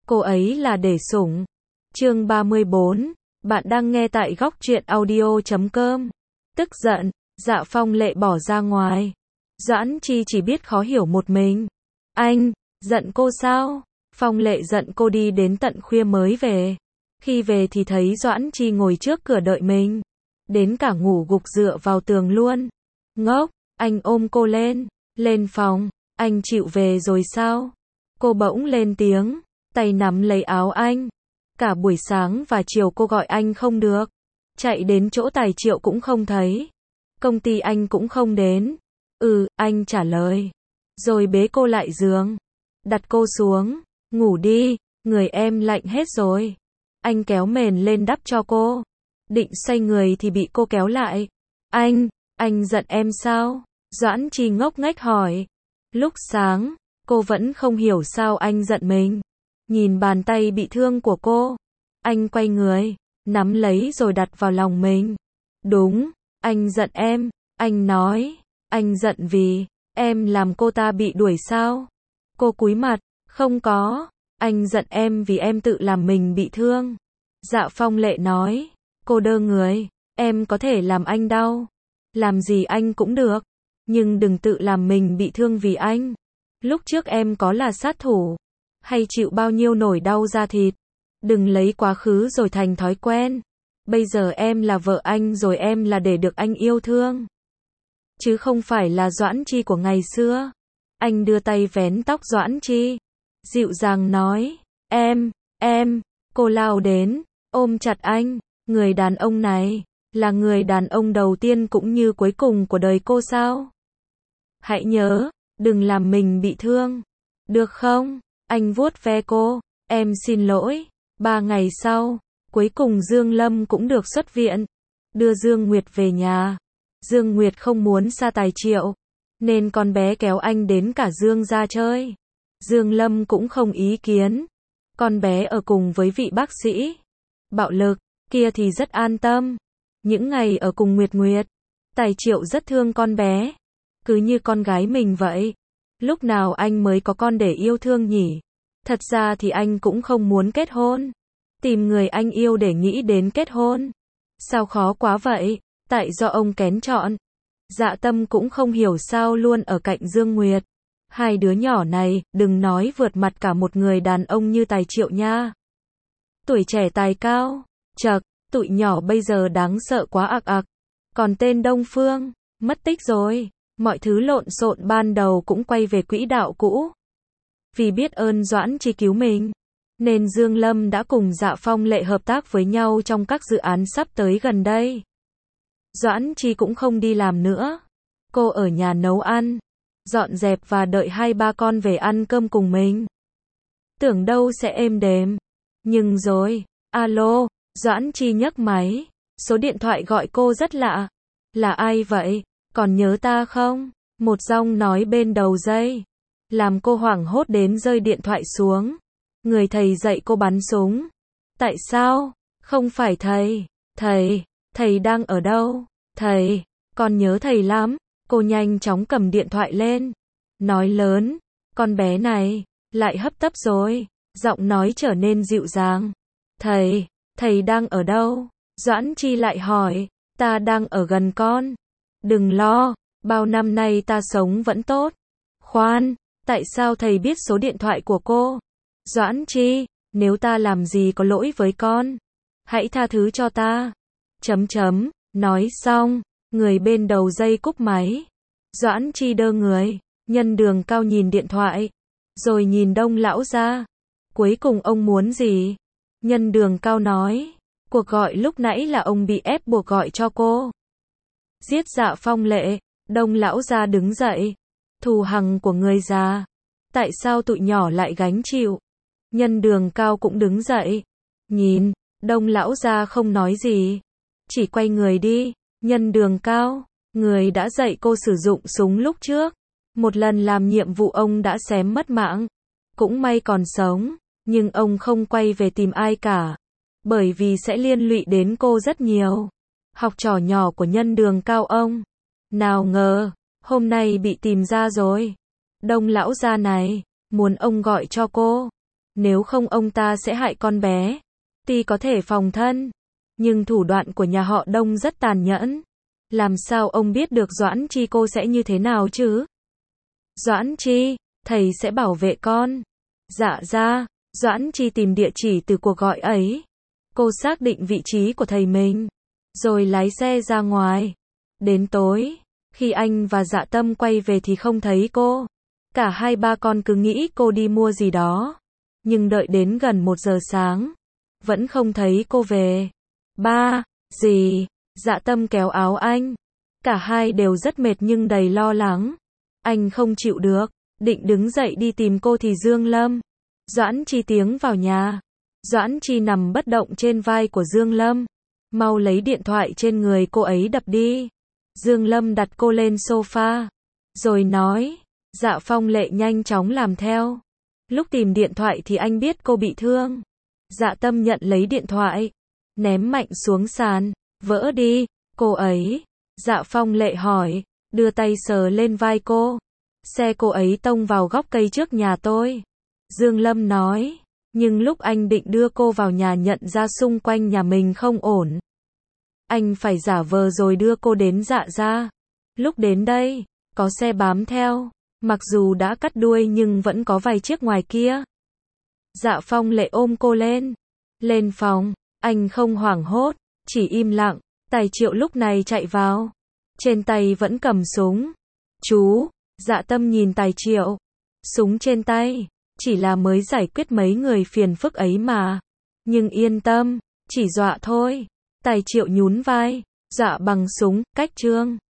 cô ấy là để sủng. Chương 34, bạn đang nghe tại góc truyện audio.com. Tức giận, Dạ Phong Lệ bỏ ra ngoài. Doãn Chi chỉ biết khó hiểu một mình. Anh, giận cô sao? Phong Lệ giận cô đi đến tận khuya mới về. Khi về thì thấy Doãn Chi ngồi trước cửa đợi mình. Đến cả ngủ gục dựa vào tường luôn. Ngốc, anh ôm cô lên phòng, anh chịu về rồi sao? Cô bỗng lên tiếng, tay nắm lấy áo anh. Cả buổi sáng và chiều cô gọi anh không được. Chạy đến chỗ Tài Triệu cũng không thấy. Công ty anh cũng không đến. Anh trả lời. Rồi bế cô lại giường. Đặt cô xuống. Ngủ đi, người em lạnh hết rồi. Anh kéo mền lên đắp cho cô. Định xoay người thì bị cô kéo lại. Anh giận em sao? Doãn Chi ngốc nghếch hỏi. Lúc sáng, cô vẫn không hiểu sao anh giận mình. Nhìn bàn tay bị thương của cô. Anh quay người, nắm lấy rồi đặt vào lòng mình. Đúng, anh giận em. Anh nói, anh giận vì em làm cô ta bị đuổi sao? Cô cúi mặt, không có. Anh giận em vì em tự làm mình bị thương. Dạ Phong Lệ nói. Cô đơ người, em có thể làm anh đau. Làm gì anh cũng được. Nhưng đừng tự làm mình bị thương vì anh. Lúc trước em có là sát thủ, hay chịu bao nhiêu nỗi đau da thịt. Đừng lấy quá khứ rồi thành thói quen. Bây giờ em là vợ anh rồi, em là để được anh yêu thương. Chứ không phải là Doãn Chi của ngày xưa. Anh đưa tay vén tóc Doãn Chi. Dịu dàng nói. Em. Cô lao đến, ôm chặt anh. Người đàn ông này, là người đàn ông đầu tiên cũng như cuối cùng của đời cô sao? Hãy nhớ, đừng làm mình bị thương. Được không? Anh vuốt ve cô. Em xin lỗi. 3 ngày sau, cuối cùng Dương Lâm cũng được xuất viện. Đưa Dương Nguyệt về nhà. Dương Nguyệt không muốn xa Tài Triệu, nên con bé kéo anh đến cả Dương gia chơi. Dương Lâm cũng không ý kiến. Con bé ở cùng với vị bác sĩ bạo lực kia thì rất an tâm. Những ngày ở cùng Nguyệt, Tài Triệu rất thương con bé. Cứ như con gái mình vậy. Lúc nào anh mới có con để yêu thương nhỉ? Thật ra thì anh cũng không muốn kết hôn. Tìm người anh yêu để nghĩ đến kết hôn. Sao khó quá vậy? Tại do ông kén chọn. Dạ Tâm cũng không hiểu sao luôn ở cạnh Dương Nguyệt. Hai đứa nhỏ này, đừng nói vượt mặt cả một người đàn ông như Tài Triệu nha. Tuổi trẻ tài cao. Chậc, tụi nhỏ bây giờ đáng sợ quá ặc. Còn tên Đông Phương, mất tích rồi. Mọi thứ lộn xộn ban đầu cũng quay về quỹ đạo cũ. Vì biết ơn Doãn Chi cứu mình, nên Dương Lâm đã cùng Dạ Phong Lệ hợp tác với nhau trong các dự án sắp tới gần đây. Doãn Chi cũng không đi làm nữa. Cô ở nhà nấu ăn, dọn dẹp và đợi 2-3 con về ăn cơm cùng mình. Tưởng đâu sẽ êm đềm. Nhưng rồi, alo, Doãn Chi nhấc máy. Số điện thoại gọi cô rất lạ. Là ai vậy? Còn nhớ ta không? Một giọng nói bên đầu dây. Làm cô hoảng hốt đến rơi điện thoại xuống. Người thầy dạy cô bắn súng. Tại sao? Không phải thầy. Thầy đang ở đâu? Thầy, con nhớ thầy lắm. Cô nhanh chóng cầm điện thoại lên. Nói lớn, con bé này, lại hấp tấp rồi. Giọng nói trở nên dịu dàng. Thầy đang ở đâu? Doãn Chi lại hỏi. Ta đang ở gần con. Đừng lo, bao năm nay ta sống vẫn tốt. Khoan, tại sao thầy biết số điện thoại của cô? Doãn Chi, nếu ta làm gì có lỗi với con, hãy tha thứ cho ta. Nói xong, người bên đầu dây cúp máy. Doãn Chi đơ người, Nhân Đường Cao nhìn điện thoại, rồi nhìn Đông lão gia. Cuối cùng ông muốn gì? Nhân Đường Cao nói, cuộc gọi lúc nãy là ông bị ép buộc gọi cho cô. Giết Dạ Phong Lệ. Đông lão gia đứng dậy. Thù hằn của người già, tại sao tụi nhỏ lại gánh chịu? Nhân Đường Cao cũng đứng dậy. Nhìn, Đông lão gia không nói gì, chỉ quay người đi. Nhân Đường Cao, người đã dạy cô sử dụng súng lúc trước. Một lần làm nhiệm vụ ông đã xém mất mạng. Cũng may còn sống, nhưng ông không quay về tìm ai cả. Bởi vì sẽ liên lụy đến cô rất nhiều. Học trò nhỏ của Nhân Đường Cao ông. Nào ngờ, hôm nay bị tìm ra rồi. Đông lão gia này, muốn ông gọi cho cô. Nếu không ông ta sẽ hại con bé. Tuy có thể phòng thân, nhưng thủ đoạn của nhà họ Đông rất tàn nhẫn. Làm sao ông biết được Doãn Chi cô sẽ như thế nào chứ? Doãn Chi, thầy sẽ bảo vệ con. Dạ ra, Doãn Chi tìm địa chỉ từ cuộc gọi ấy. Cô xác định vị trí của thầy mình, rồi lái xe ra ngoài. Đến tối, khi anh và Dạ Tâm quay về thì không thấy cô. Cả hai ba con cứ nghĩ cô đi mua gì đó. Nhưng đợi đến gần 1 giờ sáng, vẫn không thấy cô về. Ba, gì? Dạ Tâm kéo áo anh. Cả hai đều rất mệt nhưng đầy lo lắng. Anh không chịu được, định đứng dậy đi tìm cô thì Dương Lâm, Doãn Chi tiến vào nhà. Doãn Chi nằm bất động trên vai của Dương Lâm. Mau lấy điện thoại trên người cô ấy đập đi. Dương Lâm đặt cô lên sofa, rồi nói. Dạ Phong Lệ nhanh chóng làm theo. Lúc tìm điện thoại thì anh biết cô bị thương. Dạ Tâm nhận lấy điện thoại, ném mạnh xuống sàn, vỡ đi. Cô ấy, Dạ Phong Lệ hỏi, đưa tay sờ lên vai cô. Xe cô ấy tông vào gốc cây trước nhà tôi. Dương Lâm nói, nhưng lúc anh định đưa cô vào nhà nhận ra xung quanh nhà mình không ổn. Anh phải giả vờ rồi đưa cô đến Dạ gia. Lúc đến đây, có xe bám theo. Mặc dù đã cắt đuôi nhưng vẫn có vài chiếc ngoài kia. Dạ Phong Lệ ôm cô lên. Lên phòng, anh không hoảng hốt, chỉ im lặng. Tài Triệu lúc này chạy vào. Trên tay vẫn cầm súng. Chú, Dạ Tâm nhìn Tài Triệu. Súng trên tay, chỉ là mới giải quyết mấy người phiền phức ấy mà. Nhưng yên tâm, chỉ dọa thôi. Tài Triệu nhún vai, dọa bằng súng, cách trương.